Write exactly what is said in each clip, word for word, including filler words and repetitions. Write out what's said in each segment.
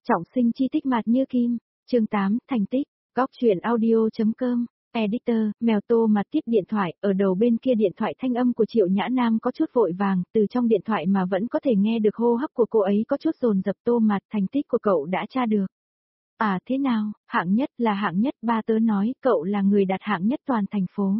Trọng sinh chi tích mạt như kim, chương tám, thành tích, góc truyện audio.com, editor, mèo Tô Mạt tiếp điện thoại, ở đầu bên kia điện thoại thanh âm của Triệu Nhã Nam có chút vội vàng, từ trong điện thoại mà vẫn có thể nghe được hô hấp của cô ấy có chút dồn dập. Tô Mạt, thành tích của cậu đã tra được. À thế nào, hạng nhất là hạng nhất, ba tớ nói cậu là người đạt hạng nhất toàn thành phố.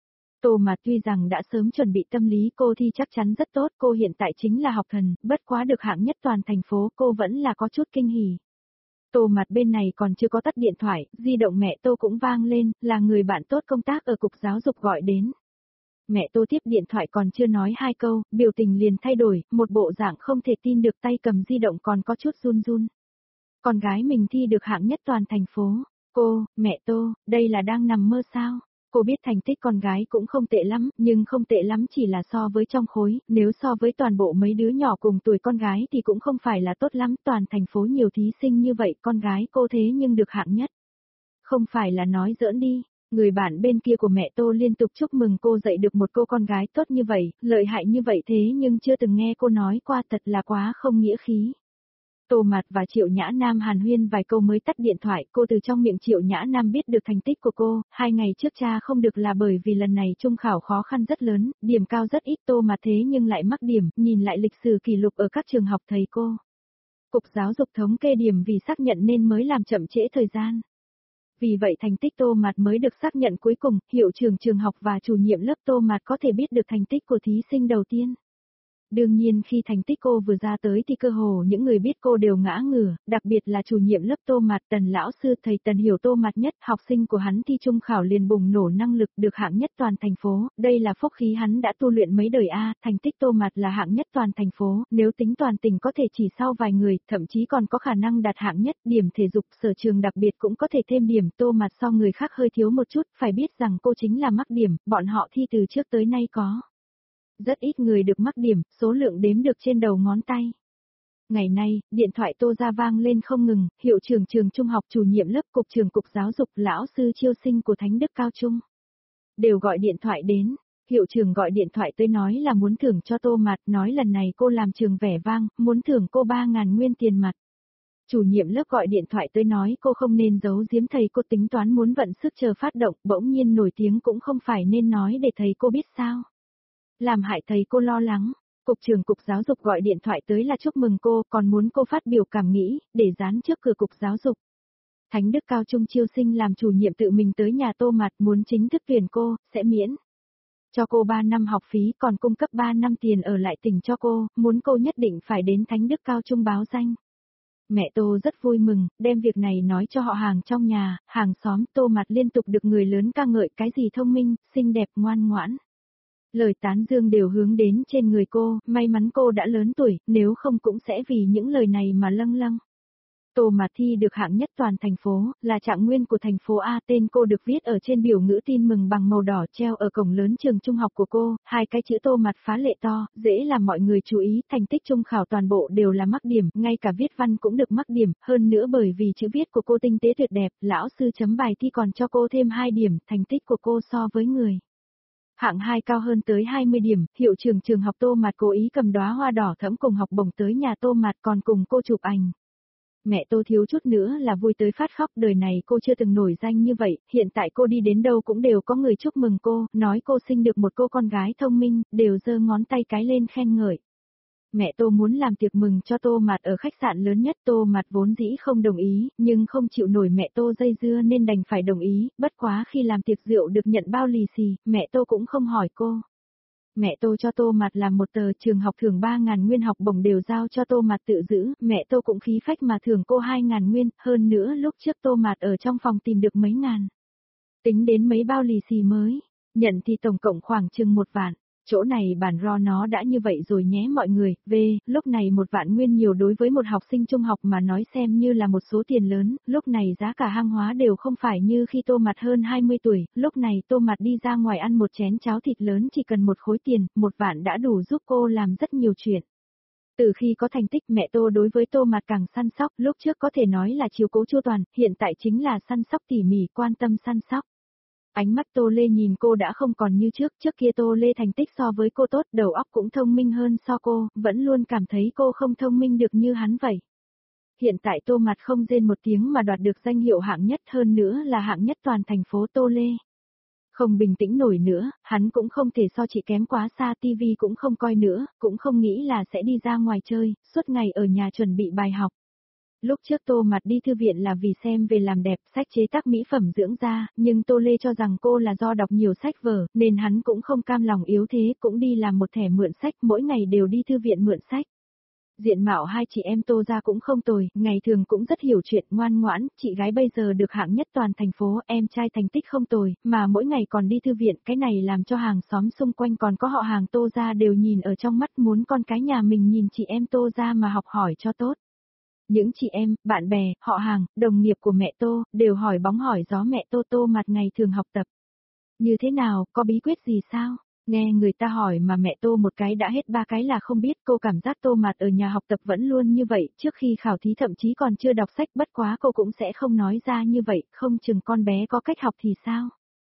Tô Mạt tuy rằng đã sớm chuẩn bị tâm lý cô thi chắc chắn rất tốt, cô hiện tại chính là học thần, bất quá được hạng nhất toàn thành phố cô vẫn là có chút kinh hỉ. Tô Mạt bên này còn chưa có tắt điện thoại, di động mẹ Tô cũng vang lên, là người bạn tốt công tác ở cục giáo dục gọi đến. Mẹ Tô tiếp điện thoại còn chưa nói hai câu, biểu tình liền thay đổi, một bộ dạng không thể tin được, tay cầm di động còn có chút run run. Con gái mình thi được hạng nhất toàn thành phố. Cô, mẹ Tô, đây là đang nằm mơ sao? Cô biết thành tích con gái cũng không tệ lắm, nhưng không tệ lắm chỉ là so với trong khối, nếu so với toàn bộ mấy đứa nhỏ cùng tuổi con gái thì cũng không phải là tốt lắm, toàn thành phố nhiều thí sinh như vậy, con gái cô thế nhưng được hạng nhất. Không phải là nói giỡn đi, người bạn bên kia của mẹ Tô liên tục chúc mừng cô dạy được một cô con gái tốt như vậy, lợi hại như vậy thế nhưng chưa từng nghe cô nói qua, thật là quá không nghĩa khí. Tô Mạt và Triệu Nhã Nam hàn huyên vài câu mới tắt điện thoại, cô từ trong miệng Triệu Nhã Nam biết được thành tích của cô, hai ngày trước tra không được là bởi vì lần này trung khảo khó khăn rất lớn, điểm cao rất ít. Tô Mạt thế nhưng lại mắc điểm, nhìn lại lịch sử kỷ lục ở các trường học thầy cô. Cục giáo dục thống kê điểm vì xác nhận nên mới làm chậm trễ thời gian. Vì vậy thành tích Tô Mạt mới được xác nhận cuối cùng, hiệu trưởng trường học và chủ nhiệm lớp Tô Mạt có thể biết được thành tích của thí sinh đầu tiên. Đương nhiên khi thành tích cô vừa ra tới thì cơ hồ những người biết cô đều ngã ngửa, đặc biệt là chủ nhiệm lớp Tô Mạt, Tần lão sư, thầy Tần hiểu Tô Mạt nhất, học sinh của hắn thi trung khảo liền bùng nổ năng lực, được hạng nhất toàn thành phố, đây là phúc khí hắn đã tu luyện mấy đời a, thành tích Tô Mạt là hạng nhất toàn thành phố, nếu tính toàn tỉnh có thể chỉ sau vài người, thậm chí còn có khả năng đạt hạng nhất, điểm thể dục sở trường đặc biệt cũng có thể thêm điểm. Tô Mạt so người khác hơi thiếu một chút, phải biết rằng cô chính là mắc điểm, bọn họ thi từ trước tới nay có. Rất ít người được mắc điểm, số lượng đếm được trên đầu ngón tay. Ngày nay, điện thoại Tô ra vang lên không ngừng, hiệu trưởng trường trung học, chủ nhiệm lớp, cục trưởng cục giáo dục, lão sư chiêu sinh của Thánh Đức Cao Trung. Đều gọi điện thoại đến, hiệu trưởng gọi điện thoại tới nói là muốn thưởng cho Tô Mạt, nói lần này cô làm trường vẻ vang, muốn thưởng cô ba ngàn nguyên tiền mặt. Chủ nhiệm lớp gọi điện thoại tới nói cô không nên giấu giếm thầy cô, tính toán muốn vận sức chờ phát động, bỗng nhiên nổi tiếng cũng không phải nên nói để thầy cô biết sao. Làm hại thầy cô lo lắng, cục trưởng cục giáo dục gọi điện thoại tới là chúc mừng cô, còn muốn cô phát biểu cảm nghĩ, để dán trước cửa cục giáo dục. Thánh Đức Cao Trung chiêu sinh làm chủ nhiệm tự mình tới nhà Tô Mạt, muốn chính thức tuyển cô, sẽ miễn cho cô ba năm học phí, còn cung cấp ba năm tiền ở lại tỉnh cho cô, muốn cô nhất định phải đến Thánh Đức Cao Trung báo danh. Mẹ Tô rất vui mừng, đem việc này nói cho họ hàng trong nhà, hàng xóm. Tô Mạt liên tục được người lớn ca ngợi cái gì thông minh, xinh đẹp, ngoan ngoãn. Lời tán dương đều hướng đến trên người cô, may mắn cô đã lớn tuổi, nếu không cũng sẽ vì những lời này mà lâng lâng. Tô Mạt thi được hạng nhất toàn thành phố, là trạng nguyên của thành phố A, tên cô được viết ở trên biểu ngữ tin mừng bằng màu đỏ treo ở cổng lớn trường trung học của cô, hai cái chữ Tô Mạt phá lệ to, dễ làm mọi người chú ý, thành tích trung khảo toàn bộ đều là mắc điểm, ngay cả viết văn cũng được mắc điểm, hơn nữa bởi vì chữ viết của cô tinh tế tuyệt đẹp, lão sư chấm bài thi còn cho cô thêm hai điểm, thành tích của cô so với người hạng hai cao hơn tới hai mươi điểm, hiệu trưởng trường học Tô Mạt cố ý cầm đóa hoa đỏ thẫm cùng học bổng tới nhà Tô Mạt còn cùng cô chụp ảnh. Mẹ Tô thiếu chút nữa là vui tới phát khóc, đời này cô chưa từng nổi danh như vậy, hiện tại cô đi đến đâu cũng đều có người chúc mừng cô, nói cô sinh được một cô con gái thông minh, đều giơ ngón tay cái lên khen ngợi. Mẹ Tô muốn làm tiệc mừng cho Tô Mạt ở khách sạn lớn nhất, Tô Mạt vốn dĩ không đồng ý, nhưng không chịu nổi mẹ Tô dây dưa nên đành phải đồng ý, bất quá khi làm tiệc rượu được nhận bao lì xì, mẹ Tô cũng không hỏi cô. Mẹ Tô cho Tô Mạt làm một tờ trường học thưởng ba ngàn nguyên, học bổng đều giao cho Tô Mạt tự giữ, mẹ Tô cũng khí phách mà thưởng cô hai ngàn nguyên, hơn nữa lúc trước Tô Mạt ở trong phòng tìm được mấy ngàn. Tính đến mấy bao lì xì mới, nhận thì tổng cộng khoảng chừng một vạn. Chỗ này bản ro nó đã như vậy rồi nhé mọi người, về, lúc này một vạn nguyên nhiều đối với một học sinh trung học mà nói xem như là một số tiền lớn, lúc này giá cả hàng hóa đều không phải như khi Tô Mạt hơn hai mươi tuổi, lúc này Tô Mạt đi ra ngoài ăn một chén cháo thịt lớn chỉ cần một khối tiền, một vạn đã đủ giúp cô làm rất nhiều chuyện. Từ khi có thành tích mẹ Tô đối với Tô Mạt càng săn sóc, lúc trước có thể nói là chiếu cố chu toàn, hiện tại chính là săn sóc tỉ mỉ, quan tâm săn sóc. Ánh mắt Tô Lê nhìn cô đã không còn như trước, trước kia Tô Lê thành tích so với cô tốt, đầu óc cũng thông minh hơn so cô, vẫn luôn cảm thấy cô không thông minh được như hắn vậy. Hiện tại Tô Mạt không rên một tiếng mà đoạt được danh hiệu hạng nhất, hơn nữa là hạng nhất toàn thành phố Tô Lê. Không bình tĩnh nổi nữa, hắn cũng không thể so chị kém quá xa, tivi cũng không coi nữa, cũng không nghĩ là sẽ đi ra ngoài chơi, suốt ngày ở nhà chuẩn bị bài học. Lúc trước Tô Mạt đi thư viện là vì xem về làm đẹp, sách chế tác mỹ phẩm dưỡng da, nhưng Tô Lê cho rằng cô là do đọc nhiều sách vở, nên hắn cũng không cam lòng yếu thế, cũng đi làm một thẻ mượn sách, mỗi ngày đều đi thư viện mượn sách. Diện mạo hai chị em Tô ra cũng không tồi, ngày thường cũng rất hiểu chuyện, ngoan ngoãn, chị gái bây giờ được hạng nhất toàn thành phố, em trai thành tích không tồi, mà mỗi ngày còn đi thư viện, cái này làm cho hàng xóm xung quanh còn có họ hàng Tô ra đều nhìn ở trong mắt, muốn con cái nhà mình nhìn chị em Tô ra mà học hỏi cho tốt. Những chị em, bạn bè, họ hàng, đồng nghiệp của mẹ Tô, đều hỏi bóng hỏi gió mẹ Tô. Tô Mạt ngày thường học tập. Như thế nào, có bí quyết gì sao? Nghe người ta hỏi mà mẹ Tô một cái đã hết ba cái là không biết, cô cảm giác Tô Mạt ở nhà học tập vẫn luôn như vậy, trước khi khảo thí thậm chí còn chưa đọc sách, bất quá cô cũng sẽ không nói ra như vậy, không chừng con bé có cách học thì sao?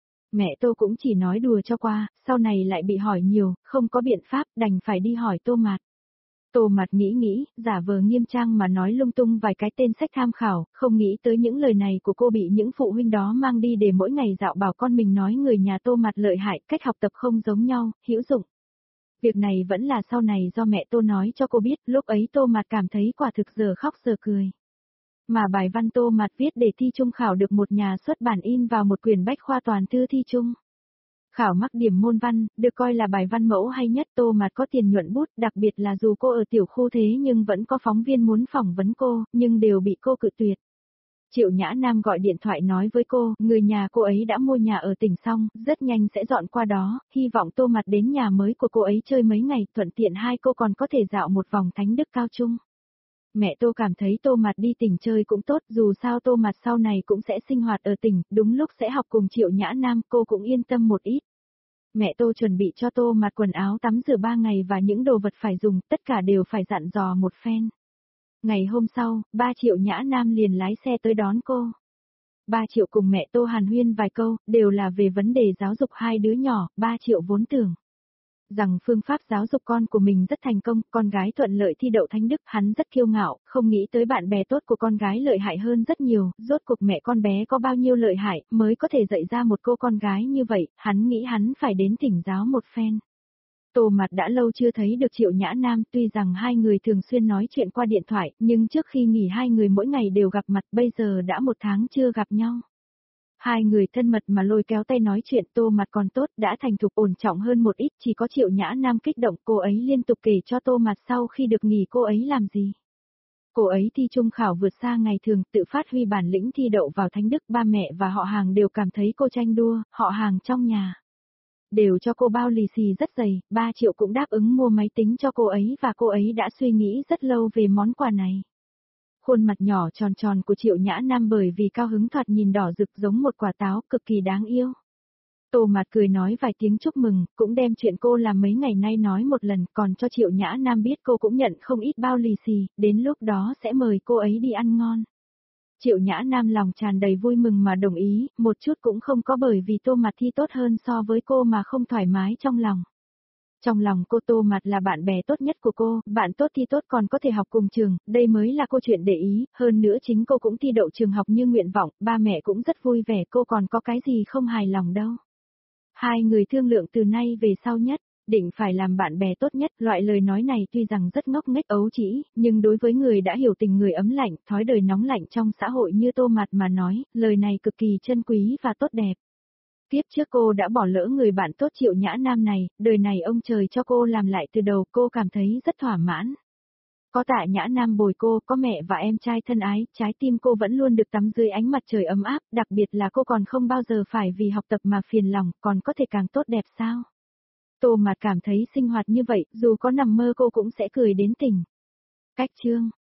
Mẹ Tô cũng chỉ nói đùa cho qua, sau này lại bị hỏi nhiều, không có biện pháp, đành phải đi hỏi Tô Mạt. Tô Mạt nghĩ nghĩ, giả vờ nghiêm trang mà nói lung tung vài cái tên sách tham khảo, không nghĩ tới những lời này của cô bị những phụ huynh đó mang đi để mỗi ngày dạo bảo con mình nói người nhà Tô Mạt lợi hại, cách học tập không giống nhau, hữu dụng. Việc này vẫn là sau này do mẹ Tô nói cho cô biết, lúc ấy Tô Mạt cảm thấy quả thực giờ khóc giờ cười. Mà bài văn Tô Mạt viết để thi trung khảo được một nhà xuất bản in vào một quyển bách khoa toàn thư thi trung. Khảo mắc điểm môn văn, được coi là bài văn mẫu hay nhất. Tô Mạt có tiền nhuận bút, đặc biệt là dù cô ở tiểu khu thế nhưng vẫn có phóng viên muốn phỏng vấn cô, nhưng đều bị cô cự tuyệt. Triệu Nhã Nam gọi điện thoại nói với cô, người nhà cô ấy đã mua nhà ở tỉnh xong, rất nhanh sẽ dọn qua đó, hy vọng Tô Mạt đến nhà mới của cô ấy chơi mấy ngày, thuận tiện hai cô còn có thể dạo một vòng Thánh Đức Cao Trung. Mẹ Tô cảm thấy Tô Mạt đi tỉnh chơi cũng tốt, dù sao Tô Mạt sau này cũng sẽ sinh hoạt ở tỉnh, đúng lúc sẽ học cùng Triệu Nhã Nam, cô cũng yên tâm một ít. Mẹ Tô chuẩn bị cho Tô Mạt quần áo tắm rửa ba ngày và những đồ vật phải dùng, tất cả đều phải dặn dò một phen. Ngày hôm sau, ba Triệu Nhã Nam liền lái xe tới đón cô. Ba Triệu cùng mẹ Tô hàn huyên vài câu, đều là về vấn đề giáo dục hai đứa nhỏ. Ba Triệu vốn tưởng rằng phương pháp giáo dục con của mình rất thành công, con gái thuận lợi thi đậu Thánh Đức, hắn rất kiêu ngạo, không nghĩ tới bạn bè tốt của con gái lợi hại hơn rất nhiều, rốt cuộc mẹ con bé có bao nhiêu lợi hại, mới có thể dạy ra một cô con gái như vậy, hắn nghĩ hắn phải đến thỉnh giáo một phen. Tô Mạt đã lâu chưa thấy được Triệu Nhã Nam, tuy rằng hai người thường xuyên nói chuyện qua điện thoại, nhưng trước khi nghỉ hai người mỗi ngày đều gặp mặt, bây giờ đã một tháng chưa gặp nhau. Hai người thân mật mà lôi kéo tay nói chuyện. Tô Mạt còn tốt, đã thành thục ổn trọng hơn một ít, chỉ có Triệu Nhã Nam kích động, cô ấy liên tục kể cho Tô Mạt sau khi được nghỉ cô ấy làm gì. Cô ấy thi trung khảo vượt xa ngày thường, tự phát huy bản lĩnh thi đậu vào Thánh Đức, ba mẹ và họ hàng đều cảm thấy cô tranh đua, họ hàng trong nhà đều cho cô bao lì xì rất dày, ba Triệu cũng đáp ứng mua máy tính cho cô ấy và cô ấy đã suy nghĩ rất lâu về món quà này. Khuôn mặt nhỏ tròn tròn của Triệu Nhã Nam bởi vì cao hứng thoạt nhìn đỏ rực giống một quả táo, cực kỳ đáng yêu. Tô Mạt cười nói vài tiếng chúc mừng, cũng đem chuyện cô làm mấy ngày nay nói một lần, còn cho Triệu Nhã Nam biết cô cũng nhận không ít bao lì xì, đến lúc đó sẽ mời cô ấy đi ăn ngon. Triệu Nhã Nam lòng tràn đầy vui mừng mà đồng ý, một chút cũng không có bởi vì Tô Mạt thi tốt hơn so với cô mà không thoải mái trong lòng. Trong lòng cô Tô Mạt là bạn bè tốt nhất của cô, bạn tốt thi tốt còn có thể học cùng trường, đây mới là câu chuyện để ý, hơn nữa chính cô cũng thi đậu trường học như nguyện vọng, ba mẹ cũng rất vui vẻ, cô còn có cái gì không hài lòng đâu. Hai người thương lượng từ nay về sau nhất, định phải làm bạn bè tốt nhất, loại lời nói này tuy rằng rất ngốc nghếch ấu trĩ, nhưng đối với người đã hiểu tình người ấm lạnh, thói đời nóng lạnh trong xã hội như Tô Mạt mà nói, lời này cực kỳ chân quý và tốt đẹp. Tiếp trước cô đã bỏ lỡ người bạn tốt Triệu Nhã Nam này, đời này ông trời cho cô làm lại từ đầu, cô cảm thấy rất thỏa mãn. Có Tạ Nhã Nam bồi cô, có mẹ và em trai thân ái, trái tim cô vẫn luôn được tắm dưới ánh mặt trời ấm áp, đặc biệt là cô còn không bao giờ phải vì học tập mà phiền lòng, còn có thể càng tốt đẹp sao? Tô Mạt cảm thấy sinh hoạt như vậy, dù có nằm mơ cô cũng sẽ cười đến tỉnh. Cách chương